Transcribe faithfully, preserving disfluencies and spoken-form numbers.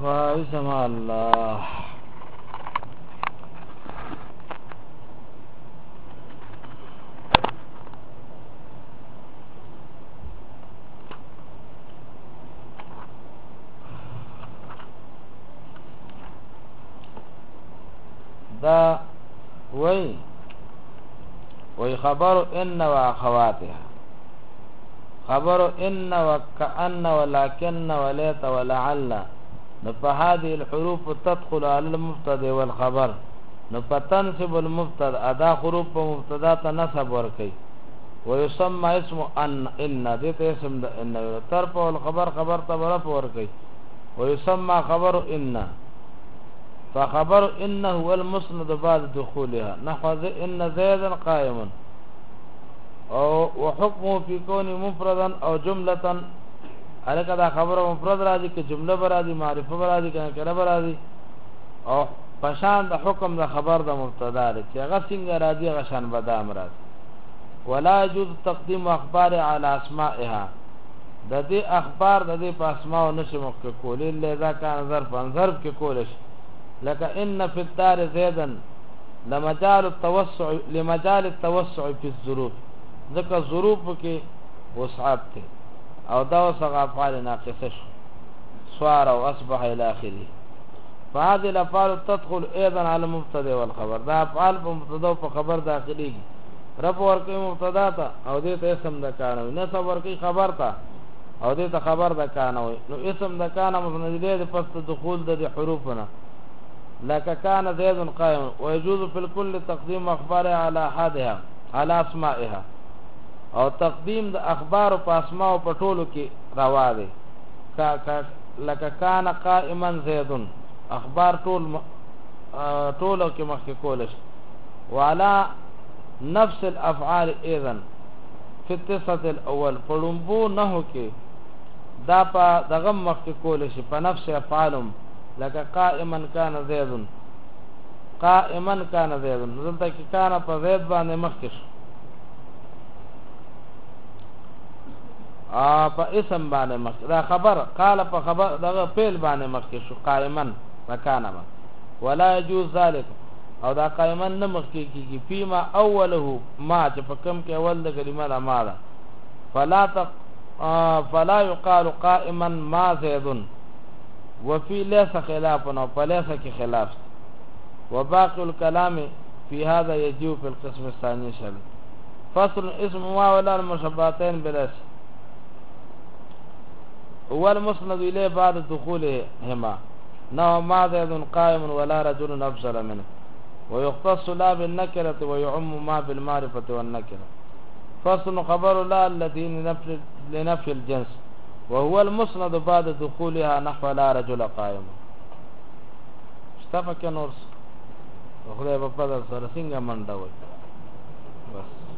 واسم الله دا وی وی خبر ان و اخواتها خبر ان وكأن ولكن وليت ولعل فهذه الحروف تدخل على المبتدا والخبر فتنسب المبتدا ادا حروف مبتدا تنسب ورکی ويسمى اسم ان ان دې اسم ان ترفع والخبر خبر تبرف ورکی ويسمى خبر ان فخبر ان هو المسند بعد دخولها نحو ان زيدا قائم او وحكمه في كون مفردا او جمله الکه دا خبر مفرد راځي که جمله برادي معرفه برادي کنه کله برادي او پشان د حکم د خبر د مبتدا لري چې هغه څنګه راځي هغه شان بدام راځي ولا يجوز تقديم اخبار على اسمائها د دې اخبار د دې په اسماء نشي مخکې کولې لذا کان ظرف ظرف کې کولش لکه ان في الدار زيدا لمجال التوسع لمجال التوسع في الظروف ذکر ظروف کې وسعت ته او دا وسغ افعال ناقصه سوار او اصبح الى اخره فهذه الافعال تدخل ايضا على المبتدا والخبر دا افعال په مبتدا او په خبر داخلي رب ورکه مبتدا ته او دې ته اسم د کانوي نسب ورکه خبر ته او دې ته خبر د کانوي نو اسم د کانه مسند دې پس دخول د حروفنا لك كان زيد قائم ويجوز في الكل تقديم اخبار على احدها على اسمائها او تقدیم د اخبار په اسماء او په ټولو کې روا دي کا لکه کان قائما زید اخبار ټول ټولو کې مخکې کولش وعلى نفس الافعال اذن في التسعه الاول فلمبو نه کې دا په دغه مخکې کولش په نفس افعالم لکه قائما كان زید قائما كان زید دلته کې کان په زید باندې مخکې ا په اسم باندې مخ دا خبر قال په خبر دا فعل باندې مخ شو قائما مکانه ولا يجوز ذلك او دا قائما نه مخ کیږي فيما اوله ما چې په کوم کې اول د کلمه ده ما ده فلا تق... فلا يقال قائما ما زيد وفي ليس خلاف او فليس کې خلاف وباقي الكلام في هذا يجيء في القسم الثاني شل فصل اسم ما ولا المشبهتين بالاسم هو المسند إليه بعد دخولهما نوع ما زيد قائم ولا رجل أبصر منه ويختص لا بالنكرة ويعم ما بالمعرفة والنكرة فصل خبر لا الذي لنفي, لنفي الجنس وهو المسند بعد دخولها نحو لا رجل قائم اشتفك نورس وخذ بفضل سرسنگ من دوي بس